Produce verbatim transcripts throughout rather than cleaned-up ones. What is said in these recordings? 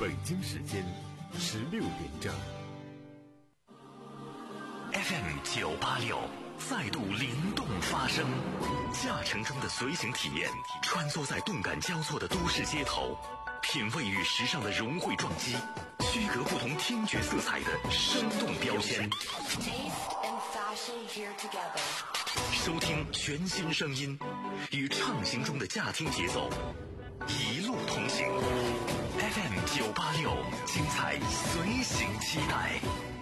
北京时间十六点整。 F M 九八六再度灵动发声，驾乘中的随行体验，穿梭在动感交错的都市街头，品味与时尚的融汇撞击，区隔不同听觉色彩的生动标签。收听全新声音，与畅行中的驾听节奏，一路同行。F M 九八六，精彩随行期待。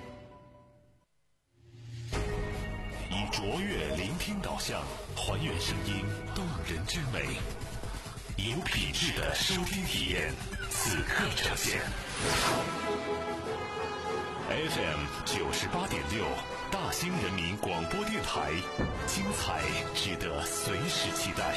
以卓越聆听导向，还原声音动人之美，有品质的收听体验，此刻呈现。F M 九十八点六，大兴人民广播电台，精彩值得随时期待。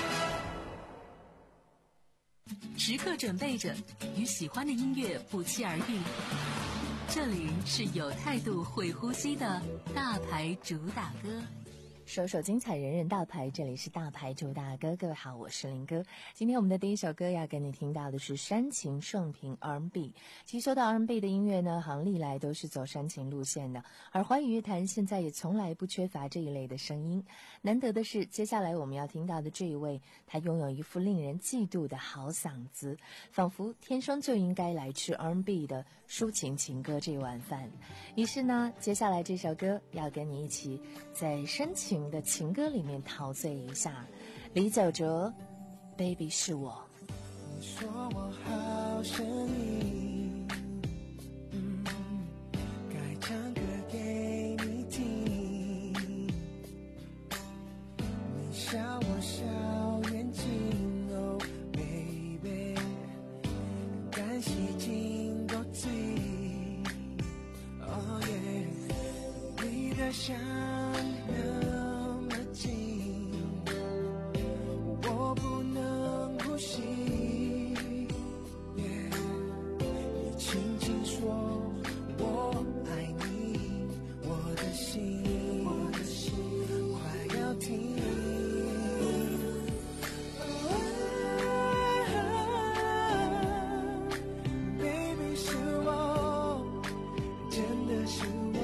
时刻准备着，与喜欢的音乐不期而遇。这里是有态度会呼吸的大牌主打歌， 首首精彩，人人大牌。这里是大牌主打歌，各位好，我是林哥。今天我们的第一首歌要跟你听到的是煽情盛平 R and B。 其实说到 R and B 的音乐呢，好像历来都是走煽情路线的，而华语乐坛现在也从来不缺乏这一类的声音。难得的是，接下来我们要听到的这一位，他拥有一副令人嫉妒的好嗓子，仿佛天生就应该来吃 R and B 的抒情情歌这碗饭。于是呢，接下来这首歌要跟你一起在深情的情歌里面陶醉一下。李玖哲 Baby 是我。 你说我好声音，嗯，该唱歌给你听，你笑我笑眼睛，哦 baby， 敢洗净过嘴，哦耶，你的香那么近，我不能呼吸，你轻轻说我爱你，我的心快要停。Baby 是我，真的是我。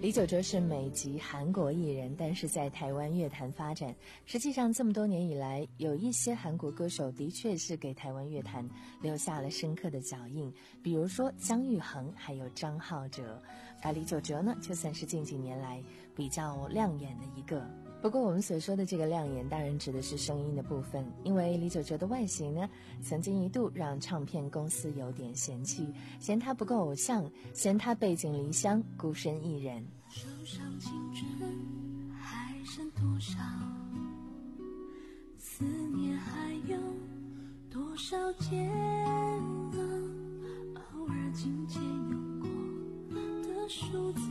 李玖哲是美籍韩国艺人，但是在台湾乐坛发展。实际上这么多年以来，有一些韩国歌手的确是给台湾乐坛留下了深刻的脚印，比如说姜育恒还有张浩哲。而李玖哲呢，就算是近几年来比较亮眼的一个。不过我们所说的这个亮眼当然指的是声音的部分，因为李玖哲的外形呢，曾经一度让唱片公司有点嫌弃，嫌他不够偶像，嫌他背井离乡孤身一人。 手上青春还剩多少，思念还有多少煎熬，偶尔紧牵用过的数字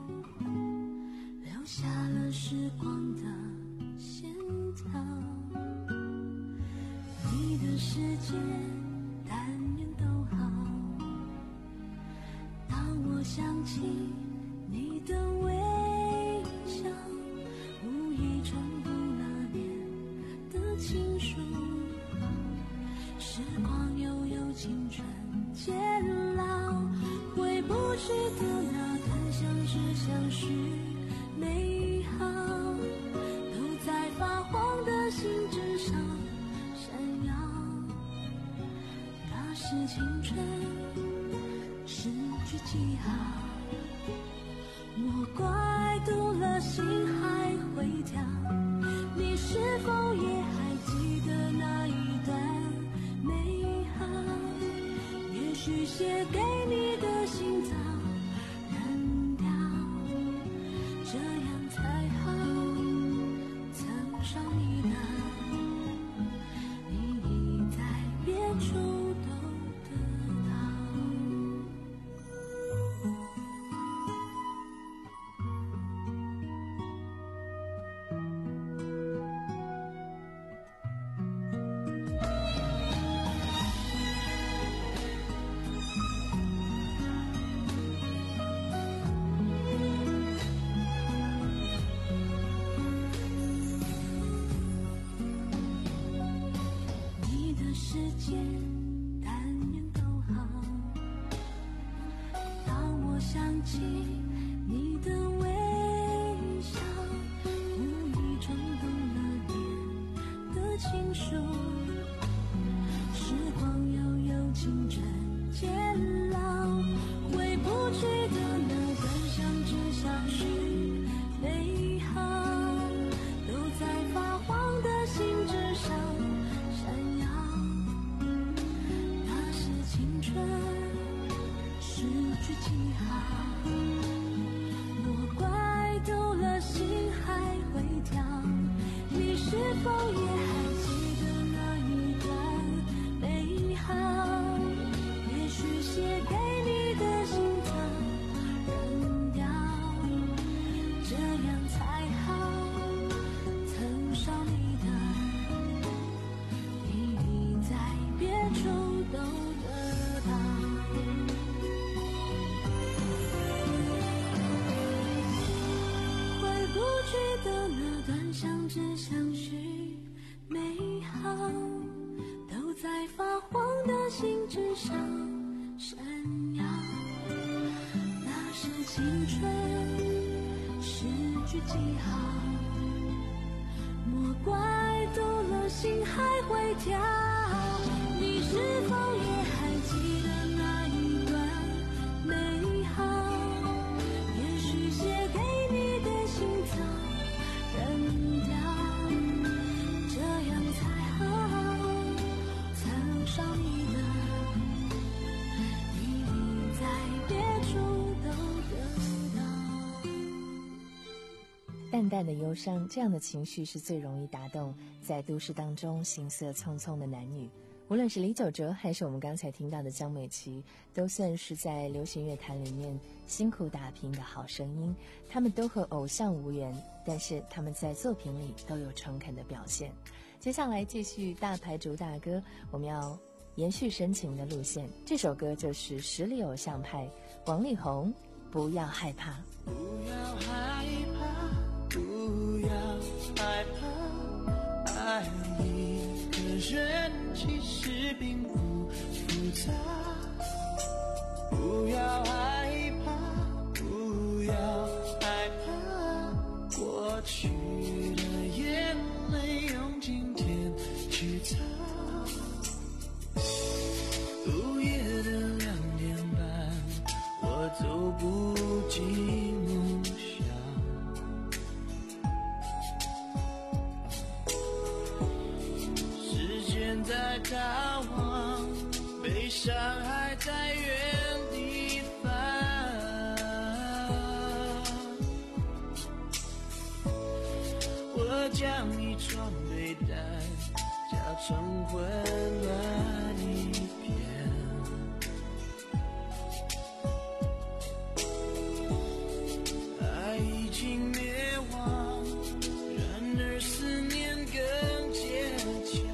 留下了时光的线条，你的世界但愿都好，当我想起你的微笑，无意重读那年的情书，时光悠悠，青春渐老，回不去的那段相知相许美好，都在发黄的信纸上闪耀，那是青春失去记号，莫怪读了心还会跳，你是否也还记得那一段美好，也许写给你的信早扔掉，这样才好，曾伤你的你已在别处都得到。世界但愿都好，当我想起你的微笑，无意冲动了点的情书，时光悠悠，青春渐老，回不去的那段相知相许美好，都在发黄的信纸上闪耀，青春失去记号，莫怪读了心还会跳，你是否也还记得那一段美好，也许写给你的信早扔掉，这样才好，曾伤你的你已在别处都的那段相知相许美好，都在发黄的信纸上闪耀，那是青春失去记号，莫怪读了心还会跳，你是否也还记得那一段美好，也许写给你的信早扔掉，这样才好，曾伤你的你已在别处都得到。 淡淡的忧伤，这样的情绪是最容易打动在都市当中行色匆匆的男女。无论是李玖哲还是我们刚才听到的江美琪，都算是在流行乐坛里面辛苦打拼的好声音。他们都和偶像无缘，但是他们在作品里都有诚恳的表现。接下来继续大牌主打歌，我们要延续深情的路线。这首歌就是实力偶像派王力宏，不要害怕。 不要害怕，不要害怕，爱一个人其实并不复杂。不要害怕，不要害正在逃亡，悲伤还在原地放。我将一床被单搅成混乱一片，爱已经灭亡，然而思念更坚强。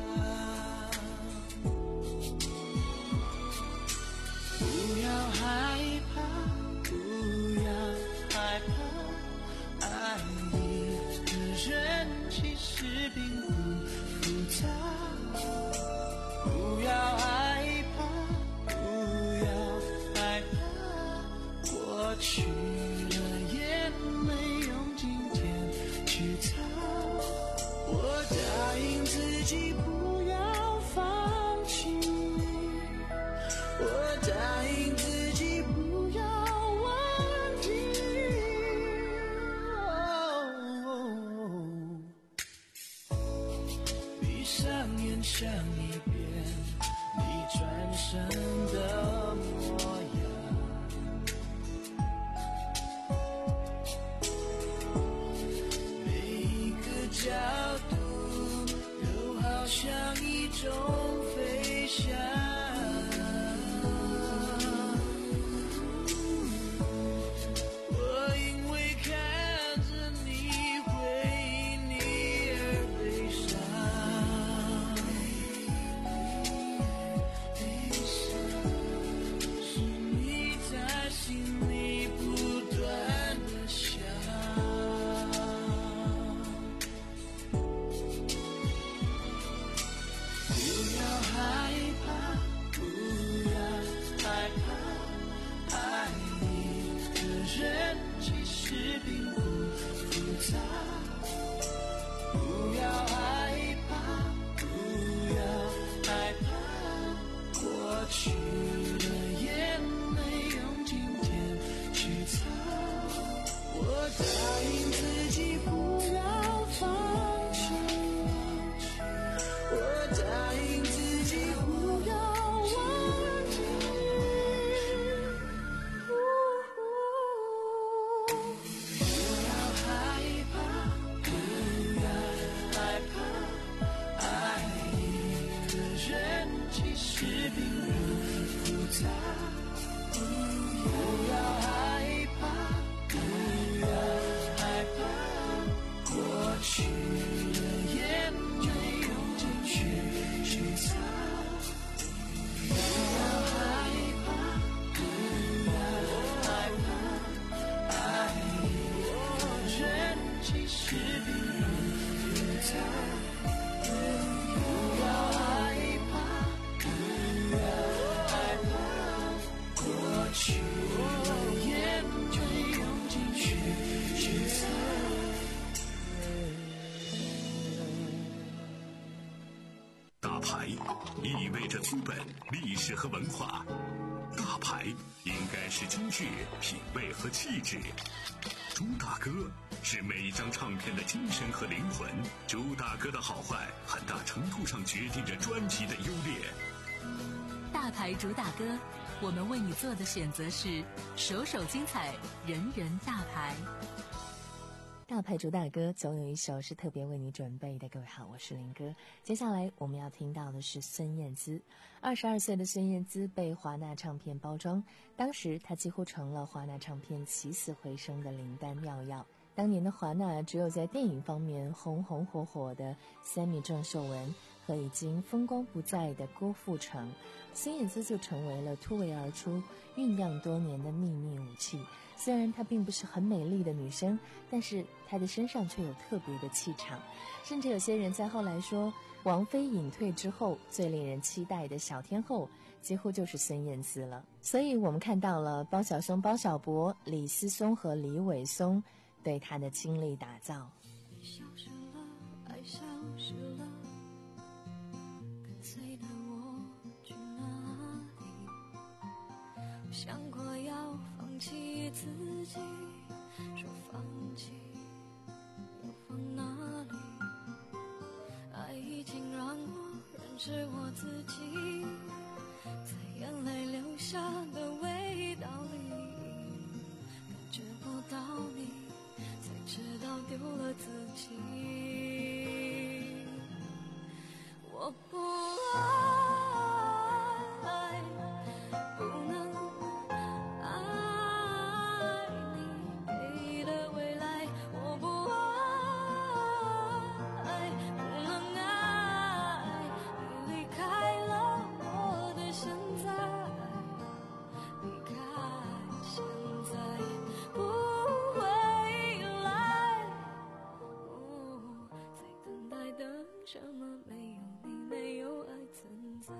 不要害怕，不要害怕，爱一个人其实并不复杂。不要害怕，不要害怕，过去的眼泪用今天去擦。我答应自己不要放弃，我答应自己不要忘记。闭上眼想一遍你转身的模样，每一个角度都好像一种飞翔。我因为看着你为你而悲伤，是你在心里不断的想。不要害怕，不要害怕，爱一个人其实并不复杂。不要害怕，不要害怕，过去的眼泪用今天去擦。我答应自己不要放弃，我答应自己不要忘记。不要害怕，不要害怕，爱一个人其实并不复杂。不要害怕，不要害怕，过去的眼泪用进去去擦。不要害怕，不要害怕，爱一个人其实并不复杂。不要害怕，不要害怕，过去的眼泪用进去去擦。 大牌意味着资本、历史和文化，大牌应该是精致、品味和气质。朱大哥是每一张唱片的精神和灵魂，朱大哥的好坏很大程度上决定着专辑的优劣。 大牌主打歌，我们为你做的选择是首首精彩，人人大牌。 大牌主打歌总有一首是特别为你准备的。各位好，我是林哥。接下来我们要听到的是孙燕姿。二十二岁的孙燕姿被华纳唱片包装，当时她几乎成了华纳唱片起死回生的灵丹妙药。当年的华纳只有在电影方面红红火火的Sammy郑秀文和已经风光不再的郭富城，孙燕姿就成为了突围而出、酝酿多年的秘密武器。虽然她并不是很美丽的女生，但是她的身上却有特别的气场。甚至有些人在后来说，王菲隐退之后最令人期待的小天后几乎就是孙燕姿了。所以我们看到了包小松、包小柏、李思松和李伟松对她的倾力打造。 你消失了，爱消失了，跟随的我去哪里？想过要放弃自己，说放弃又放哪里？爱已经让我人是我自己在眼泪流下的味道里，感觉不到你，才知道丢了自己。我不爱，不能爱你给的未来，我不爱，不能爱你离开了我的现在，离开现在不回来，哦，在等待等什么？没有你，没有爱存在。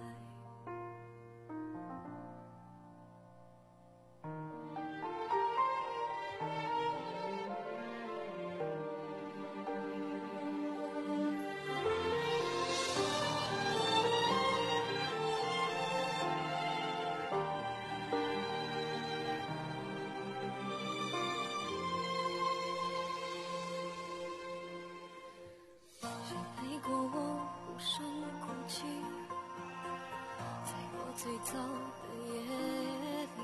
谁陪过我无声哭泣，在我最早的夜里，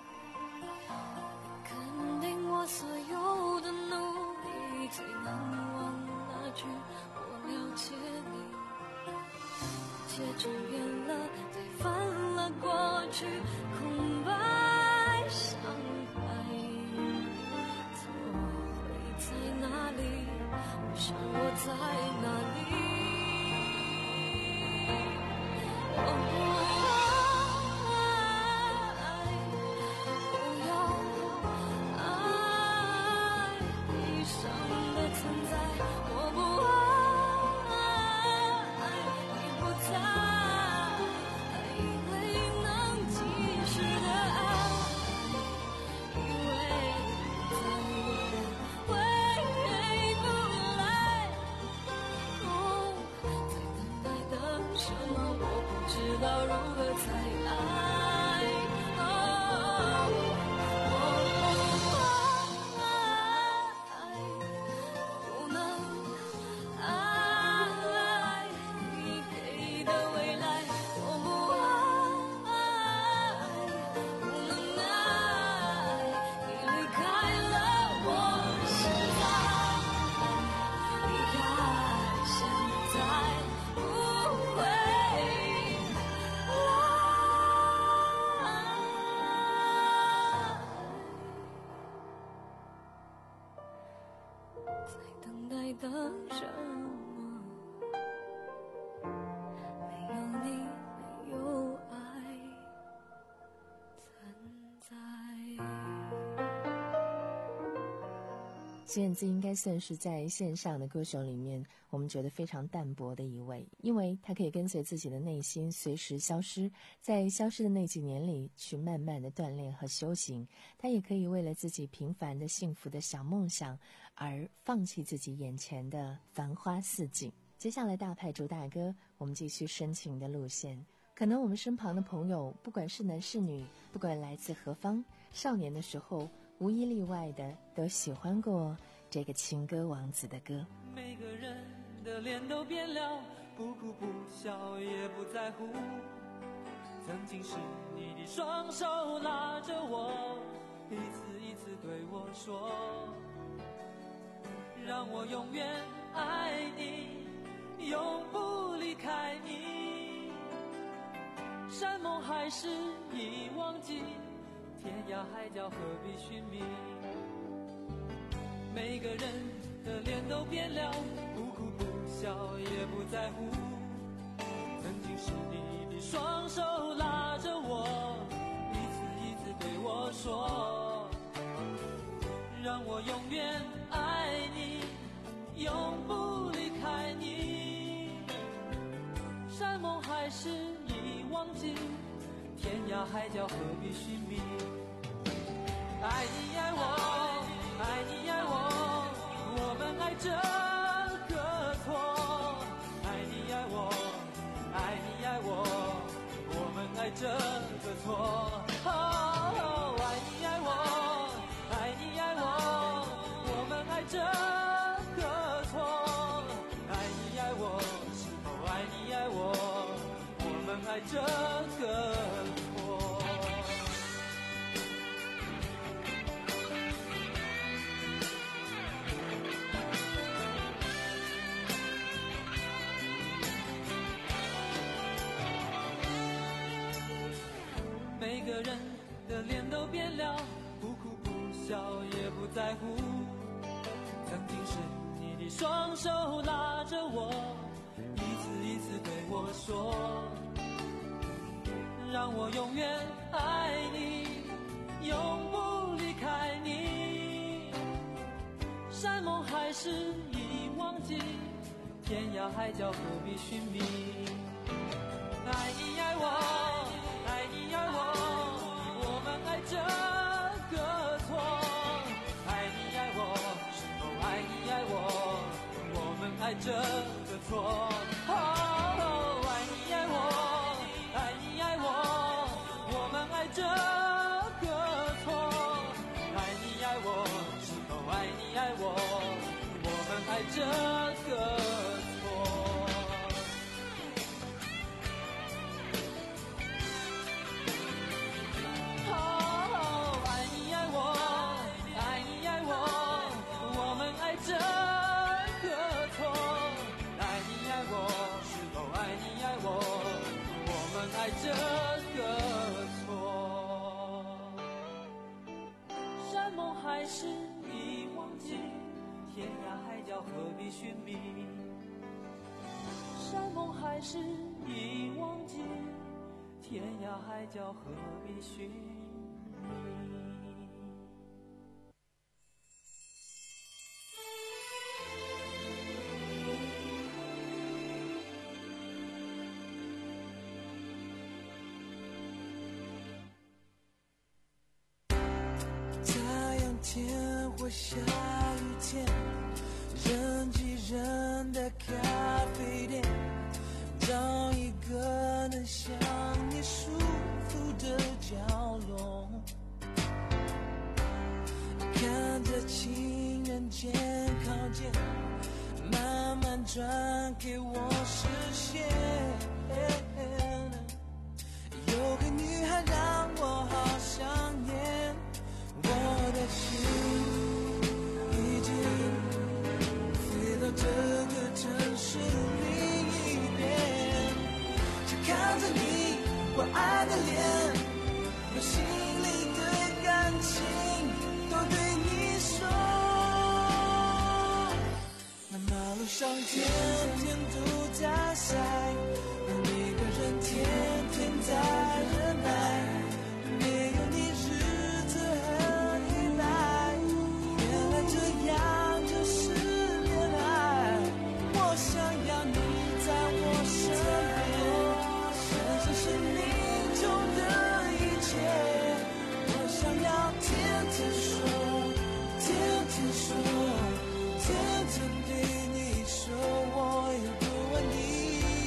你肯定我所有的努力，最难忘那句我了解你。一切重演了，推翻了过去空白伤害，错会在哪里？伤我在哪里？我不爱，不要爱悲伤的存在。我不爱，你不在，以为能及时的爱，以为再也回不来。哦，在等待等什么？我不知道如何才爱。哦，我不爱，不能爱你给的未来。我不爱，不能爱你离开了我现在，离开现在不回来，在等待等什么？没有你，没有爱存在。 孙燕姿应该算是在线上的歌手里面我们觉得非常淡薄的一位，因为她可以跟随自己的内心随时消失，在消失的那几年里去慢慢的锻炼和修行。她也可以为了自己平凡的幸福的小梦想而放弃自己眼前的繁花似锦。接下来大派主打歌，我们继续深情的路线。可能我们身旁的朋友，不管是男是女，不管来自何方，少年的时候无一例外的都喜欢过这个情歌王子的歌。 每个人的脸都变了，不哭不笑也不在乎，曾经是你的双手拉着我，一次一次对我说，让我永远爱你，永不离开你，山盟海誓已忘记，天涯海角何必寻觅，每个人的脸都变了，不哭不笑也不在乎，曾经是你的双手拉着我，一次一次对我说，让我永远爱你，永不离开你，山盟海誓已忘记，天涯海角何必寻觅，爱你爱我，爱你爱我，我们爱这个错，爱你爱我，爱你爱我，我们爱这个错，哦，爱你爱我，爱你爱我，我们爱这个错，爱你爱我，是否爱你爱我？ 个人的脸都变了，不哭不笑也不在乎。曾经是你的双手拉着我，一次一次对我说，让我永远爱你，永不离开你。山盟海誓已忘记，天涯海角何必寻觅。爱你爱我，爱你爱我，我们爱这个错。爱你爱我，是否爱你爱我，我们爱这个错。哦，爱你爱我，爱你爱我，我们爱这个错。爱你爱我，是否爱你爱我，我们爱这个错。这个错，爱你爱我，是否爱你爱我，我们爱这个错。山盟海誓已忘记，天涯海角何必寻觅。山盟海誓已忘记，天涯海角何必寻觅。天或下雨天，人挤人的咖啡店，找一个能想你舒服的角落，看着情人节靠近，慢慢转给我视线。有个女孩让我好想念，我的心已经飞到这个城市另一边，只看着你我爱的脸，我心里的感情都对你说。那马路上天天都在晒，而每个人天天在忍耐，没有你日子很黑白，原来这样就是恋爱。我想要你在我身边，深深生命中的一切，我想要天天说，天天说，天天对你说我有多爱你。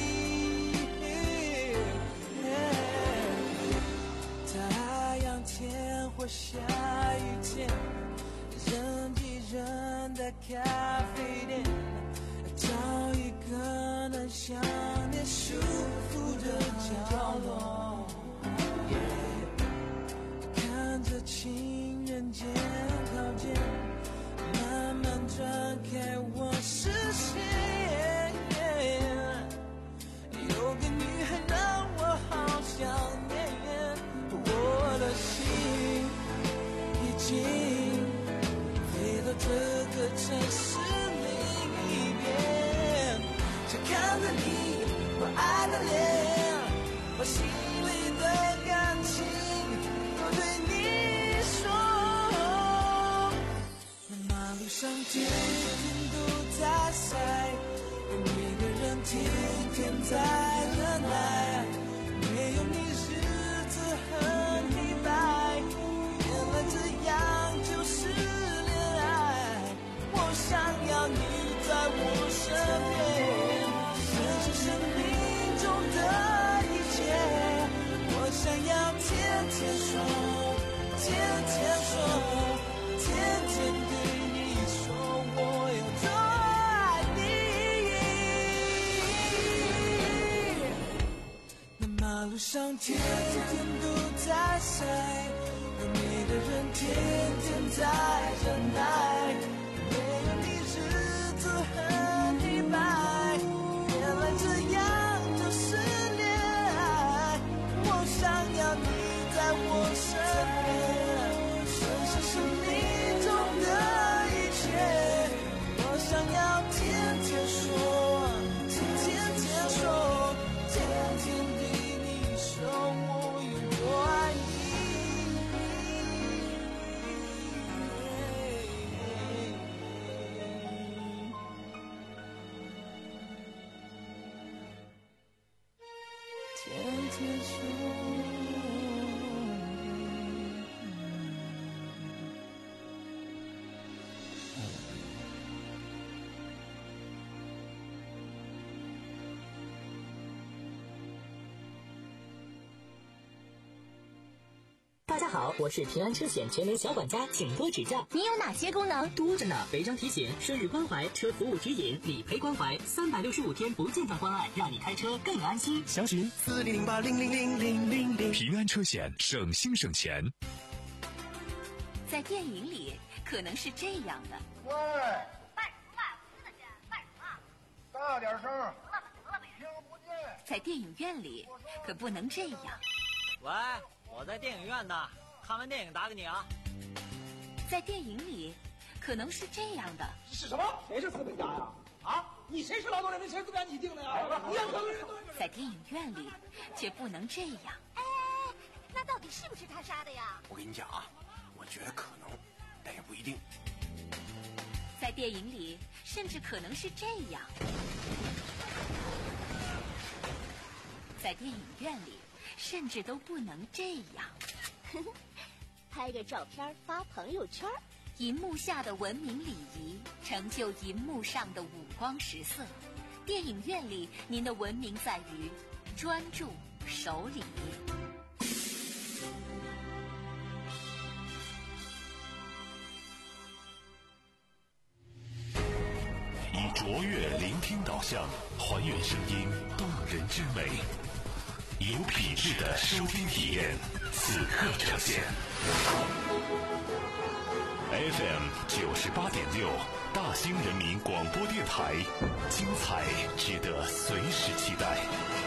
太阳天或下雨天，人挤人的咖啡店，找一个能想念舒服的角落，看着情人节靠近，慢慢转开我视线。有个女孩让我好想念，我的心已经飞到这个城市另一边，只看着你我爱的脸，我心里的感情都对你说。那马路上天天都在晒，每个人天天在忍耐，没有你日子很黑白，原来这样就是恋爱。我想要你在我身边，深深生命中的一切，我想要天天说，天天说，天天对你说我有多爱你。那马路上天天都在晒，而每个人天天在忍耐，没有你日子很黑白，原来这样就是恋爱。我想要你在我接受。 大家好，我是平安车险全能小管家，请多指教。 你有哪些功能？ 多着呢，违章提醒、顺日关怀、车服务指引、理赔关怀，三百六十五天不间断关爱，让你开车更安心。 详询四零零八零零零零零零。 平安车险，省心省钱。 在电影里，可能是这样的。 喂，卖什么卖不是的钱，卖什么？大点声。得了吧，得了吧，听不见。 在电影院里，可不能这样。 喂，我在电影院呢，看完电影打给你啊。 在电影里，可能是这样的。 是什么？谁是资本家呀？啊，你谁是劳动人民？谁资本家你定的呀？你要可人在电影院里，却不能这样。 哎，那到底是不是他杀的呀？ 我跟你讲啊，我觉得可能，但也不一定。 在电影里，甚至可能是这样。在电影院里，甚至都不能这样。 拍个照片发朋友圈。 银幕下的文明礼仪，成就银幕上的五光十色。电影院里，您的文明在于专注守礼。 以卓越聆听导向，还原声音动人之美，有品质的收听体验，此刻呈现。F M 九十八点六，大兴人民广播电台，精彩值得随时期待。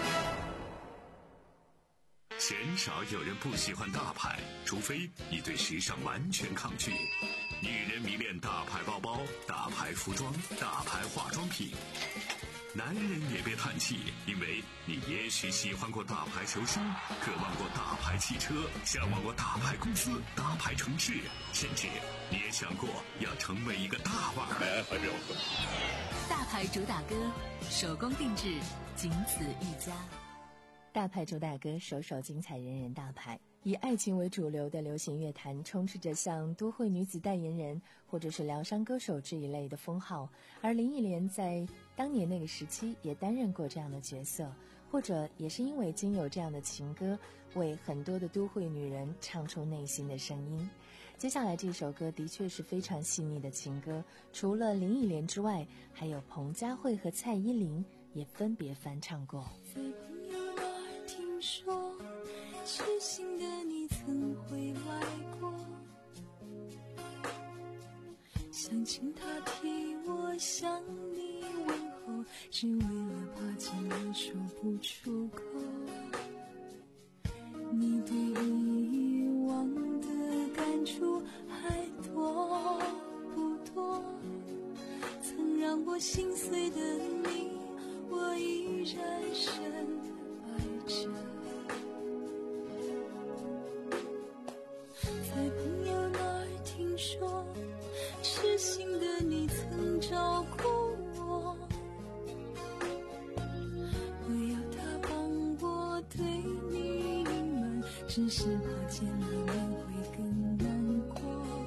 鲜少有人不喜欢大牌，除非你对时尚完全抗拒。女人迷恋大牌包包、大牌服装、大牌化妆品。男人也别叹气，因为你也许喜欢过大牌球星，渴望过大牌汽车，向往过大牌公司、大牌城市，甚至你也想过要成为一个大腕儿。 大牌主打歌，手工定制，仅此一家。 大牌主打歌，首首精彩，人人大牌。以爱情为主流的流行乐坛，充斥着像都会女子代言人或者是疗伤歌手这一类的封号，而林忆莲在当年那个时期也担任过这样的角色，或者也是因为经有这样的情歌，为很多的都会女人唱出内心的声音。接下来这首歌的确是非常细腻的情歌，除了林忆莲之外，还有彭佳慧和蔡依林也分别翻唱过。 在朋友那儿听说，痴心的你曾回来过，想请他替我向你问候，只为了怕见了说不出口。你对以往的感触还多不多？曾让我心碎的你，我依然深爱着。在朋友那儿听说，痴心的你曾照顾我，我要他帮我对你隐瞒，只是怕见了面会更难过。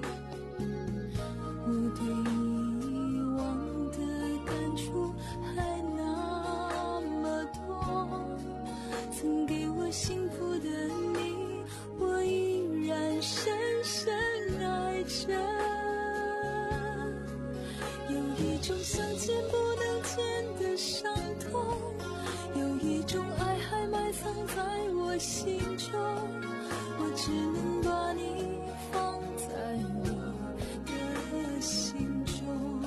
我对以往的感触还那么多，曾给我幸福的你，我依然深深爱着。有一种想见不能见的伤痛，有一种爱还埋藏在我心中，我只能把你放在我的心中。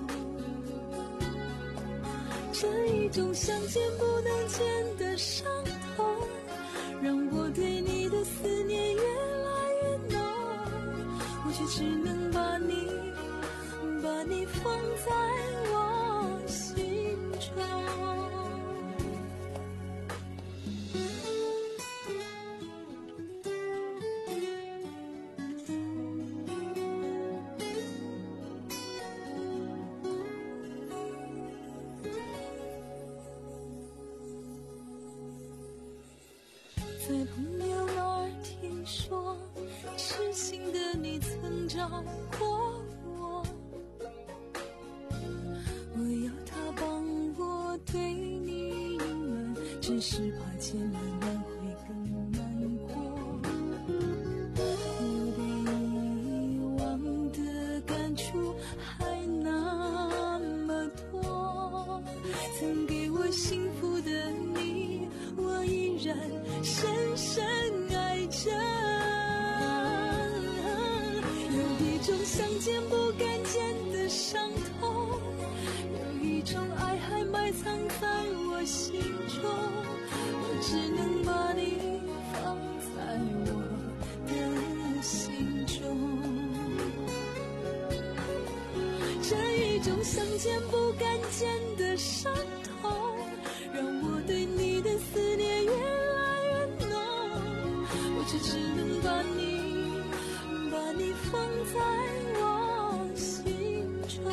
这一种想见不能见的伤痛，让我对你的思念越来越浓，我却只能把你把你放在我心中。 在朋友那儿听说，痴心的你曾找过我，我要他帮我对你隐瞒，只是怕千里挽回更难过。我对遗忘的感触还那么多，曾给我幸福的你，我依然深深爱着。有一种想见不敢见的伤痛，有一种爱还埋藏在我心中，我只能把你放在我的心中。这一种想见不敢见的伤痛，让我对你的思念越来越浓，我却只能把你把你放在我心中。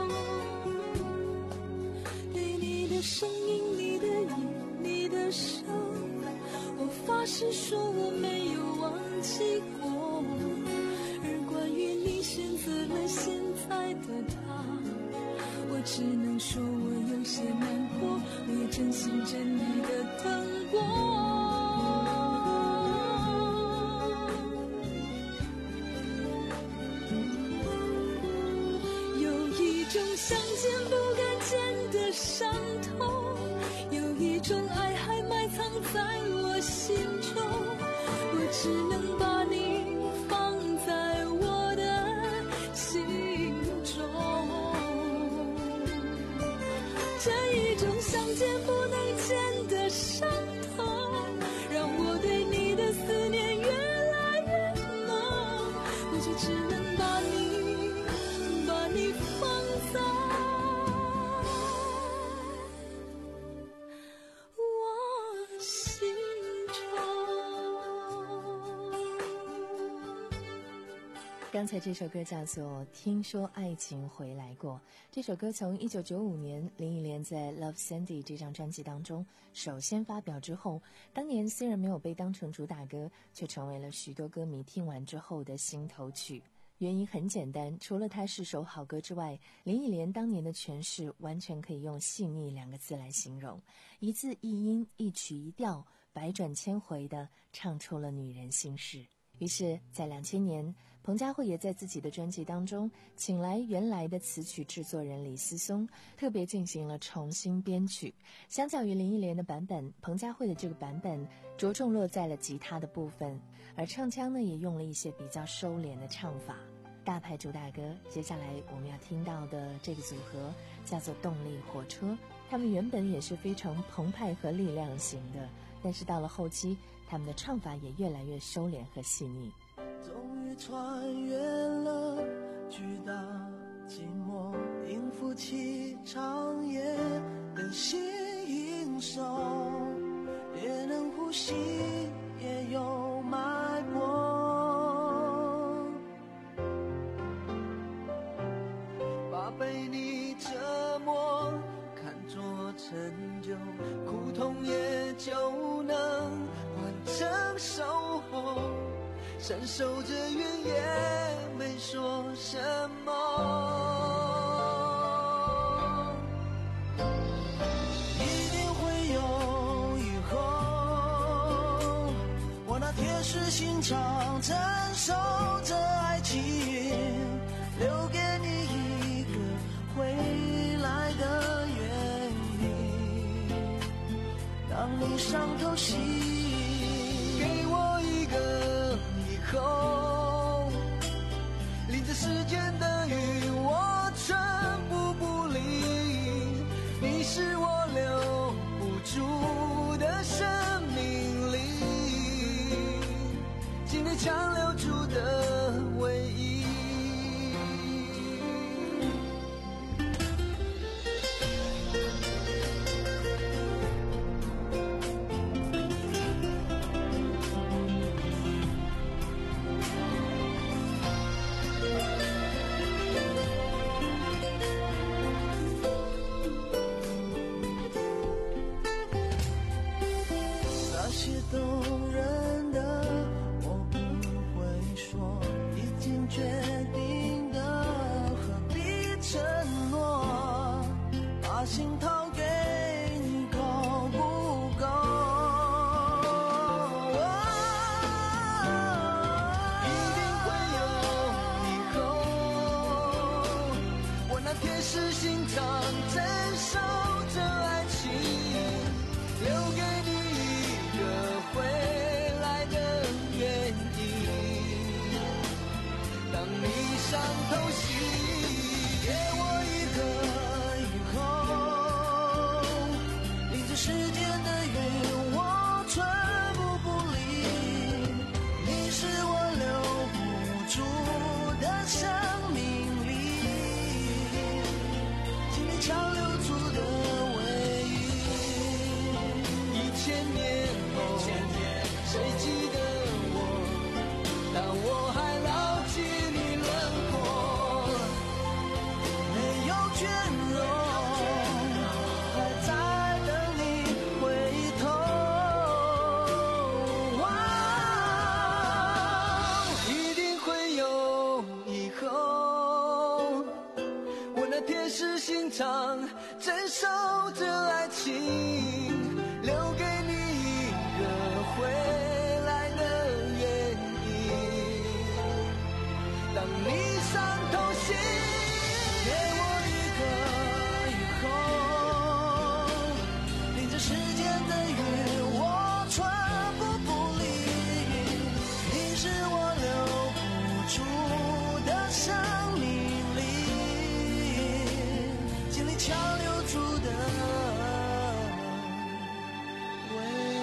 对你的声音，你的眼，你的手，我发誓说我没有忘记过。而关于你选择了现在的他，我只能说我有些难过，我也真心真意的等过。有一种想见不敢见的伤痛，有一种爱还埋藏在我心中，我只能把你放在我的心中。这一种想见不能见的伤痛，让我对你的思念越来越浓，我就只能把你把你放在我心中。 刚才这首歌叫做《听说爱情回来过》，这首歌从一九九五年林忆莲在《Love Sandy》这张专辑当中首先发表之后，当年虽然没有被当成主打歌，却成为了许多歌迷听完之后的心头曲。原因很简单，除了它是首好歌之外，林忆莲当年的诠释完全可以用细腻两个字来形容，一字一音，一曲一调，百转千回地唱出了女人心事。于是在两千年，彭佳慧也在自己的专辑当中请来原来的词曲制作人李思松，特别进行了重新编曲。相较于林忆莲的版本，彭佳慧的这个版本着重落在了吉他的部分，而唱腔呢也用了一些比较收敛的唱法。大牌主打歌，接下来我们要听到的这个组合叫做动力火车，他们原本也是非常澎湃和力量型的，但是到了后期，他们的唱法也越来越收敛和细腻。 终于穿越了巨大寂寞，应付起长夜的新营收，也能呼吸，也有脉搏，把被你折磨看作成就，苦痛也就能换成守候，闪守着云也没说什么，一定会有以后，我那铁石心肠承受着爱情，留给你一个回来的原因，让你上头心，给我一个以后，淋着时间的雨我全部不理，你是我留不住的生命里，今天强留住的唯一。 心，留给你一个回来的原因。当你伤透心，给我一个以后，领着时间的雨，我寸步不离。你是我留不住的生命里，尽力强留住的唯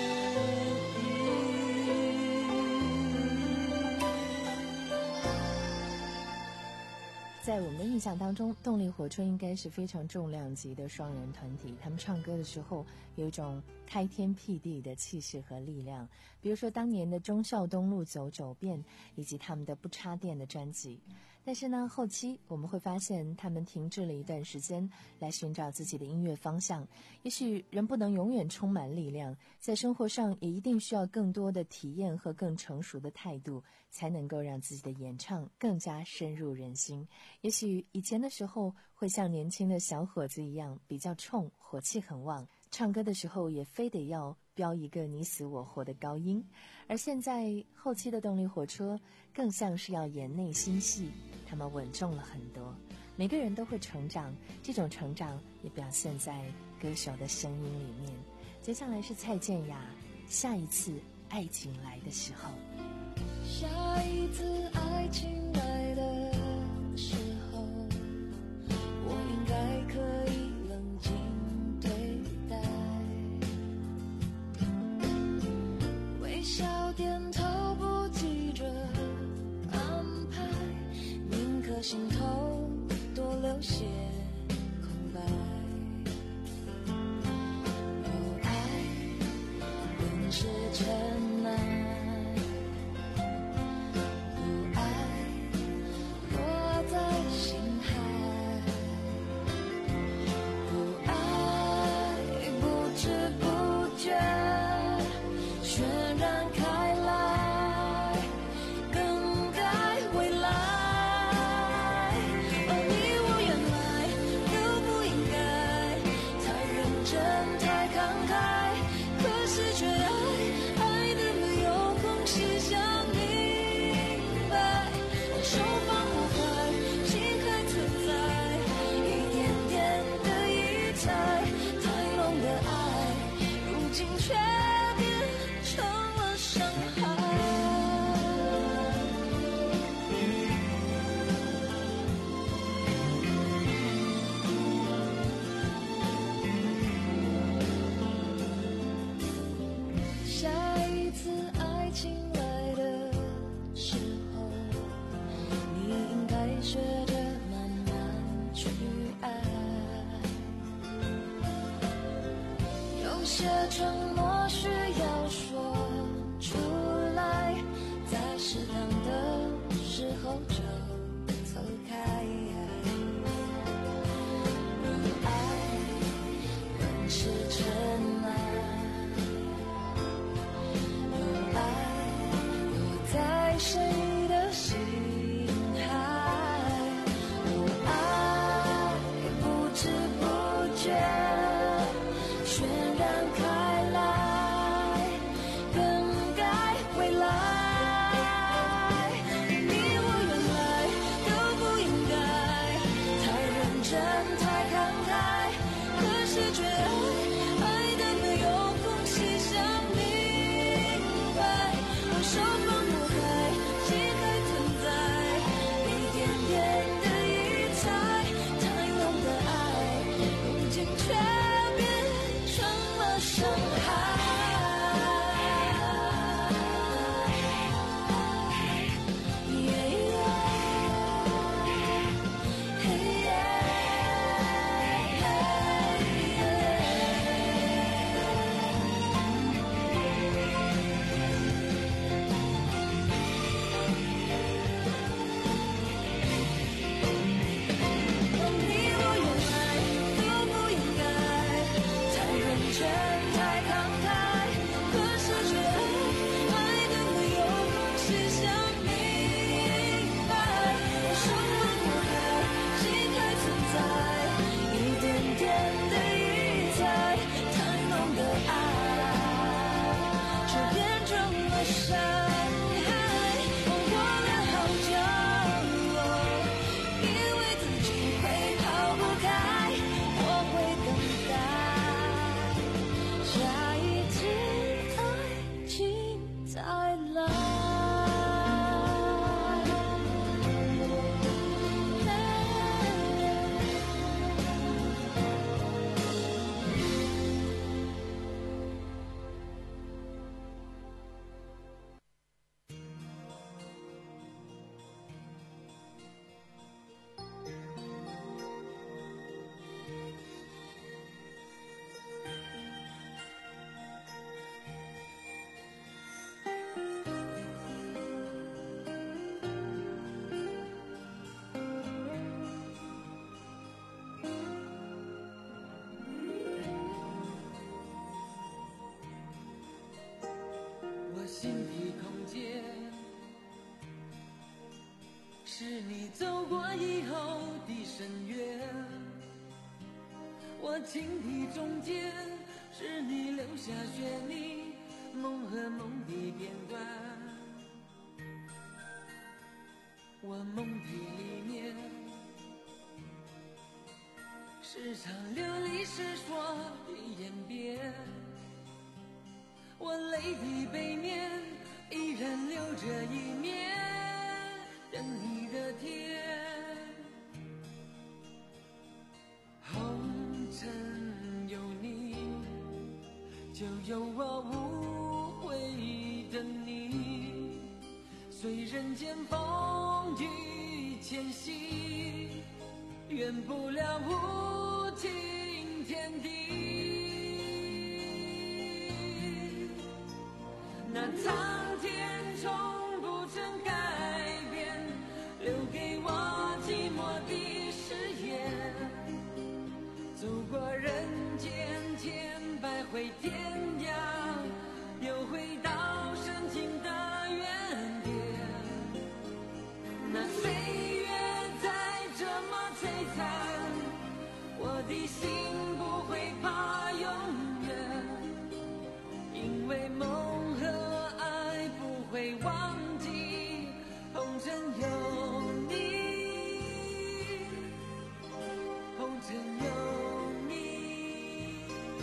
在我们的印象当中，动力火车应该是非常重量级的双人团体，他们唱歌的时候有一种开天辟地的气势和力量，比如说当年的忠孝东路走走遍，以及他们的不插电的专辑。但是呢，后期我们会发现他们停滞了一段时间，来寻找自己的音乐方向。也许人不能永远充满力量，在生活上也一定需要更多的体验和更成熟的态度，才能够让自己的演唱更加深入人心。也许以前的时候会像年轻的小伙子一样比较冲，火气很旺，唱歌的时候也非得要飙一个你死我活的高音。而现在后期的动力火车更像是要演内心戏，他们稳重了很多。每个人都会成长，这种成长也表现在歌手的声音里面。接下来是蔡健雅，下一次爱情来的时候。 下一次爱情来的时候，我应该可以冷静对待，微笑点头，不急着安排，宁可心头多留些空白。有爱便是尘埃，承诺需要说出来，在适当的时候就走开。若爱本是尘埃，若爱落在谁的心海，若爱不知不觉渲染开来，更改未来。你我原来都不应该受了伤害，我过了好久，以为自己会逃不开，我会等待下一次爱情再来。 心的空间，是你走过以后的深渊；我情的中间，是你留下旋律梦和梦的片段。我梦的里面，是场流离失所的演变。我泪的背面依然留着一面等你的天，红尘有你，就有我无悔的你，随人间风雨迁徙，圆不了无尽天地。那苍天从不曾改变，留给我寂寞的誓言。走过人间千百回天涯，又回到深情的原点。那岁月再这么摧残，我的心不会怕永远，因为梦会忘记红尘有你，红尘有你。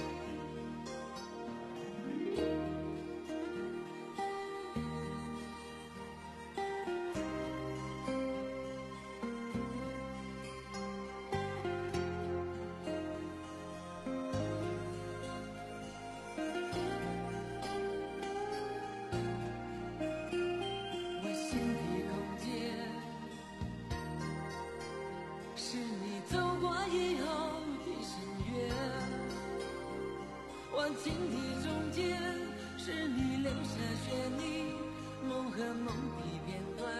情的中间，是你留下旋律梦和梦的片段。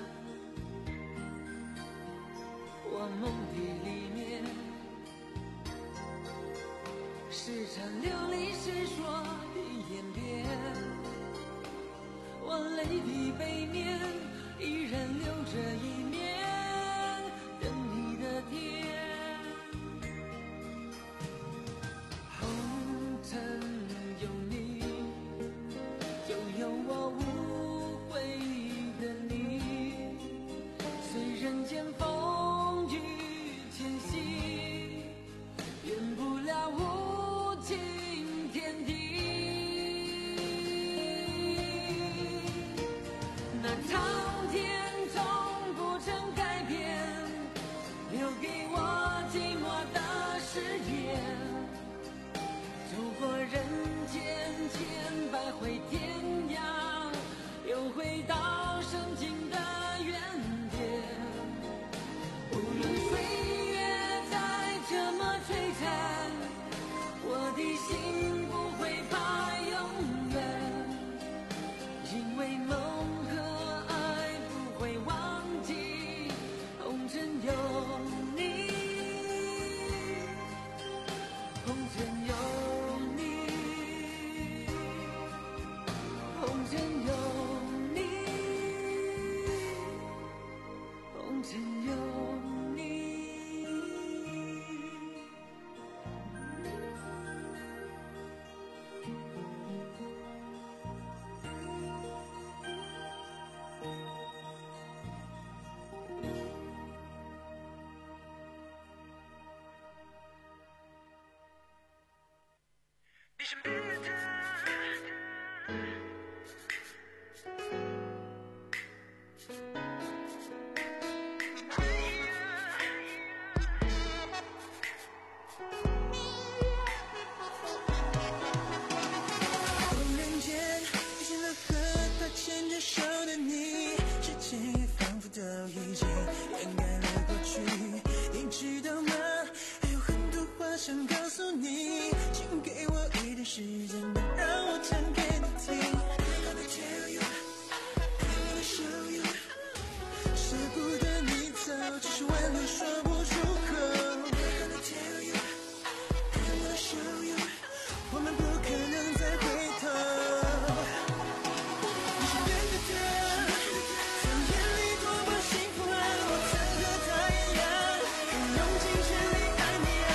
我梦的里面，是场流离失所的演变。我泪的背面依然留着一面等你的天。苍天从不曾身边的他。 多年前遇见了和他牵着手的你，时间也仿佛都已经掩盖了过去。你知道吗？还有很多话想告诉你，请给我一点时间，让我讲给你听。I wanna tell you, I wanna show you， 舍不得你走，只是挽留说不出口。I wanna tell you, I wanna show you， 我们不可能再回头。你身边的他，从眼里多么幸福啊！我曾和他一样，很用尽全力爱你啊。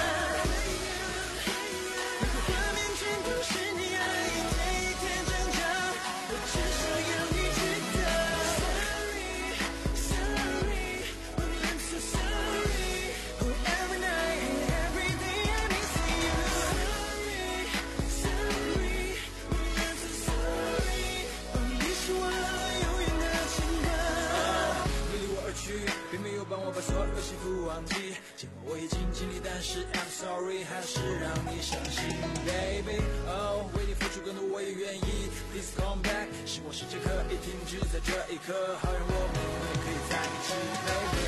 每个画面全都是你啊，一天一天成长，我只想要你知道。Sorry, sorry, oh I'm so sorry. Oh every night and every day I miss you. Sorry, sorry, oh I'm so sorry. Oh你是我永远的牵挂。 你离我而去，并没有帮我把所有幸福忘记。尽管我已经尽力，但是 I'm sorry， 还是让你伤心 ，baby。哦，为你付出更多我也愿意。Please come back， 希望时间可以停止在这一刻，好让我们永远可以在一起 ，baby。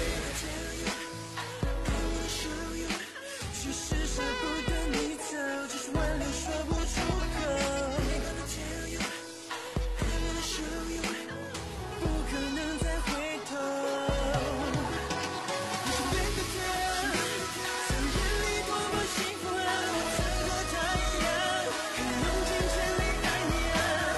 其实舍不得你走，只是挽留说不出口。不可能再回头。你身边的他，从眼里多么幸福啊！我曾和他一样，很用尽全力爱你啊。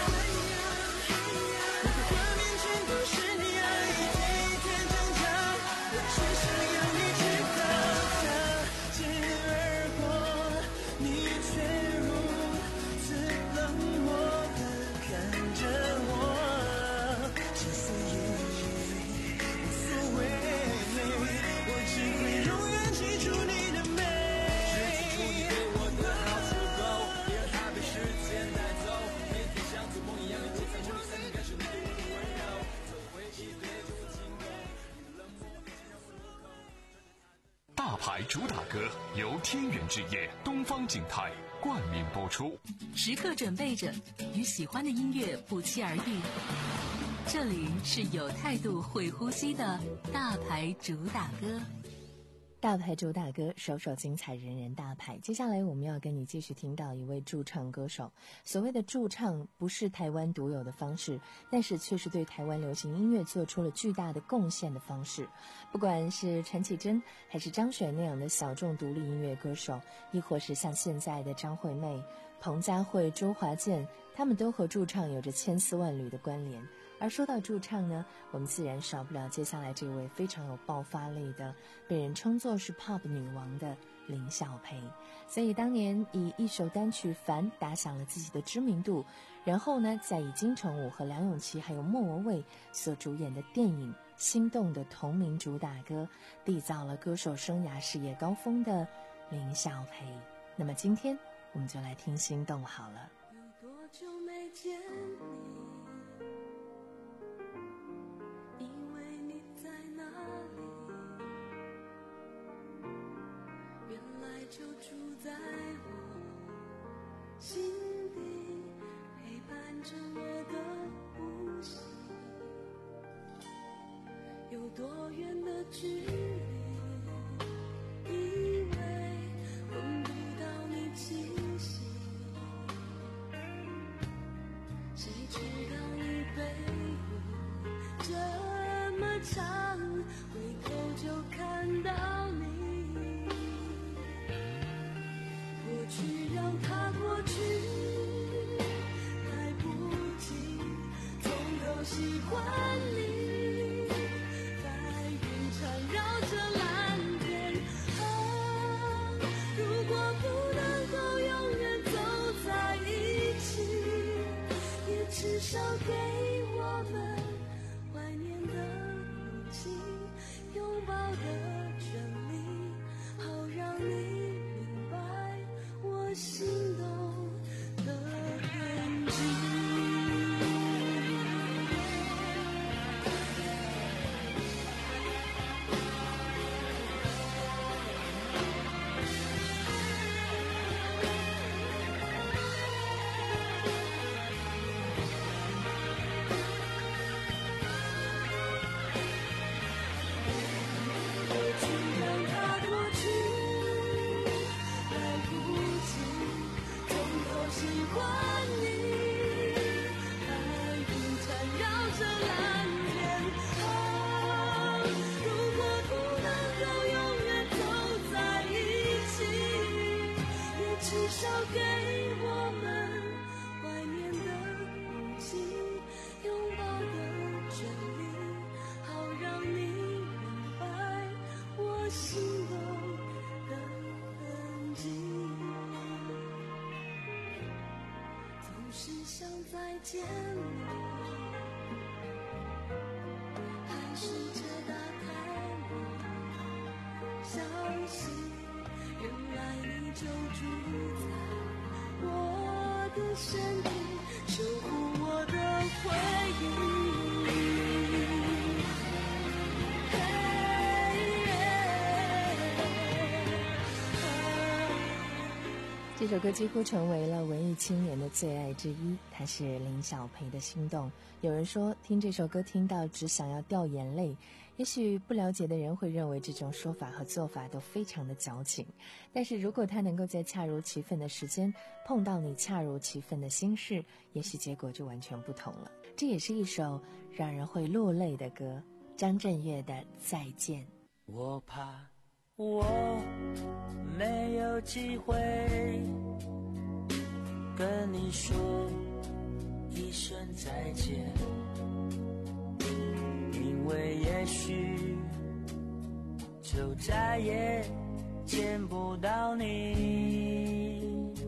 每个画面全都是你啊，一天一天成长，我只想要你知道。擦肩而过，你却如此冷漠地看着我。心碎也无所谓，我只会永远记住你的美。 记住你对我的好足够，别让它被时间带走。每天像做梦一样的你在梦里，才能感受你对我的温柔。走回忆，对就会经过，你的冷漠已经让我入口。 大牌主打歌由天元置业、东方景泰冠名播出。 时刻准备着，与喜欢的音乐不期而遇。这里是有态度、会呼吸的大牌主打歌。 大牌主打歌，首首精彩，人人大牌。接下来我们要跟你继续听到一位驻唱歌手。所谓的驻唱不是台湾独有的方式，但是却是对台湾流行音乐做出了巨大的贡献的方式。不管是陈绮贞还是张悬那样的小众独立音乐歌手，亦或是像现在的张惠妹、彭佳慧、周华健，他们都和驻唱有着千丝万缕的关联。而说到驻唱呢，我们自然少不了接下来这位非常有爆发力的，被人称作是 pop 女王的林晓培。所以当年以一首单曲《烦》打响了自己的知名度，然后呢，再以金城武和梁咏琪还有莫文蔚所主演的电影《心动》的同名主打歌，缔造了歌手生涯事业高峰的林晓培。那么今天我们就来听《心动》好了。 有多久没见你，以为你在哪里，原来就住在我心底，陪伴着我的呼吸。有多远的距离，以为闻不到你气息，谁知道你背影这么长，回头就看到你。过去让它过去，来不及从头喜欢你，在云缠绕着见你，还试着打开我，相信原来你就住在我的身体，守护我的回忆。 这首歌几乎成为了文艺青年的最爱之一，它是林小培的《心动》。有人说听这首歌听到只想要掉眼泪，也许不了解的人会认为这种说法和做法都非常的矫情，但是如果他能够在恰如其分的时间碰到你恰如其分的心事，也许结果就完全不同了。这也是一首让人会落泪的歌，张震岳的《再见》。 我怕我没有机会跟你说一声再见，因为也许就再也见不到你。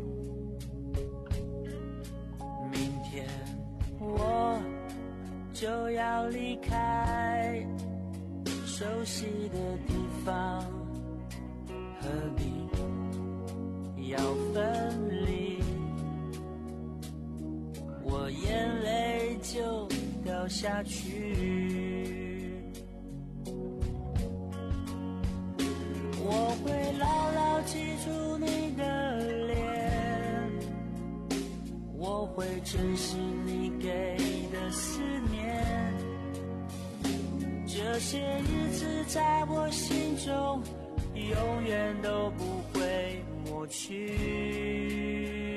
明天我就要离开熟悉的地方，何必要分离？我眼泪就掉下去，我会牢牢记住你的脸，我会珍惜你给的思念，这些日子在我心中永远都不会抹去。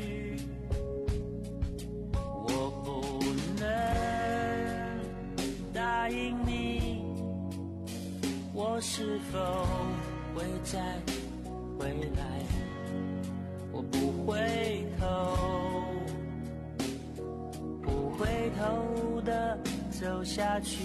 我不能答应你，我是否会再回来？我不回头，不回头的走下去。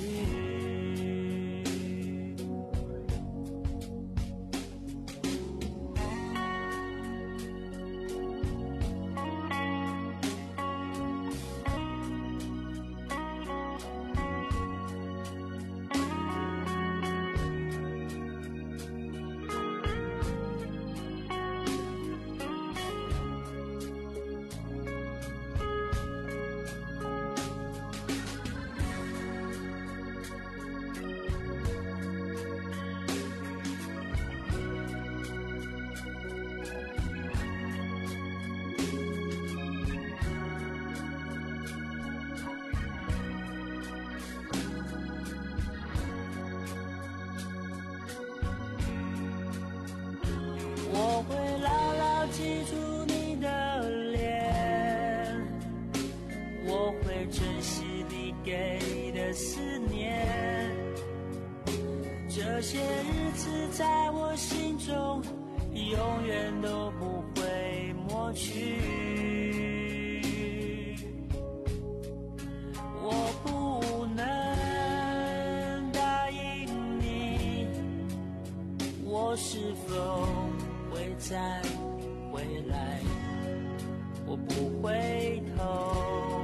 我会牢牢记住你的脸，我会珍惜你给的思念，这些日子在我心中永远都不会抹去。我不能答应你，我是否会再回来？我不回头，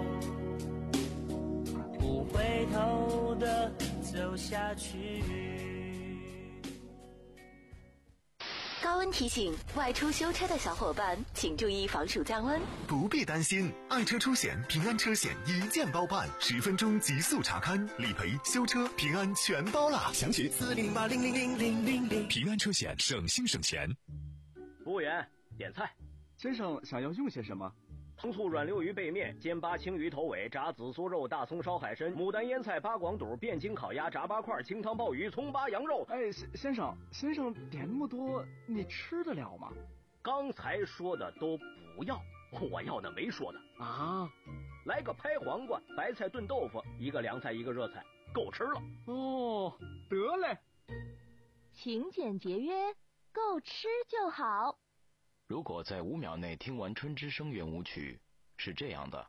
不回头的走下去。 高高温提醒，外出修车的小伙伴请注意防暑降温。 不必担心，爱车出险平安车险一键包办，十分钟极速查勘、理赔、修车，平安全包啦！详询四零零八零零零零零零。平安车险，省心省钱。 服务员，点菜。 先生想要用些什么？ 糖醋软溜鱼背面、煎八青鱼头尾、炸紫苏肉、大葱烧海参、牡丹腌菜、八广肚、汴京烤鸭、炸八块、清汤鲍鱼、葱八羊肉。 哎，先生，先生点那么多，你吃得了吗？ 刚才说的都不要，我要的没说的啊。 来个拍黄瓜、白菜炖豆腐，一个凉菜一个热菜，够吃了。 哦，得嘞。 勤俭节约，够吃就好。 如果在五秒内听完《春之声》圆舞曲，是这样的；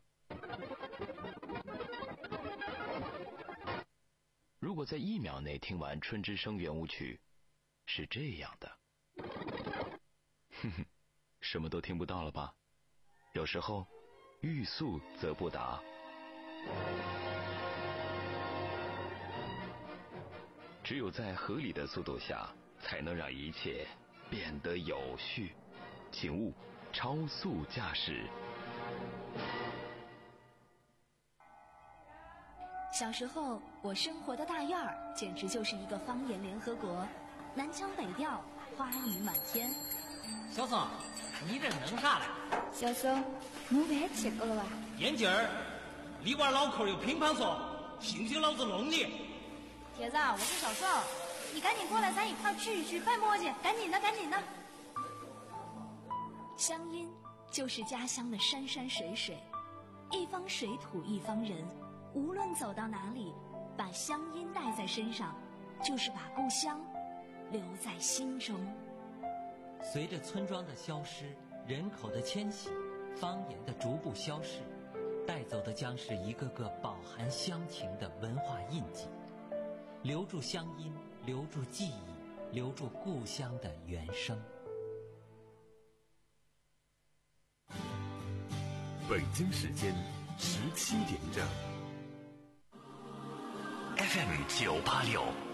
如果在一秒内听完《春之声》圆舞曲，是这样的。哼哼，什么都听不到了吧？有时候，欲速则不达。只有在合理的速度下，才能让一切变得有序。请勿超速驾驶。 小时候，我生活的大院儿简直就是一个方言联合国，南腔北调，花语满天。 小宋，你这弄啥嘞？ 小宋，你饭吃过了吧？ 眼镜儿，你娃脑壳有乒乓说，信不信老子弄你？ 铁子，我是小宋，你赶紧过来，咱一块儿聚一聚，拜磨叽，赶紧的，赶紧的。 乡音就是家乡的山山水水，一方水土一方人，无论走到哪里，把乡音带在身上，就是把故乡留在心中。 随着村庄的消失，人口的迁徙，方言的逐步消逝，带走的将是一个个饱含乡情的文化印记。留住乡音，留住记忆，留住故乡的原声。 北京时间十七点整。 F M 九八六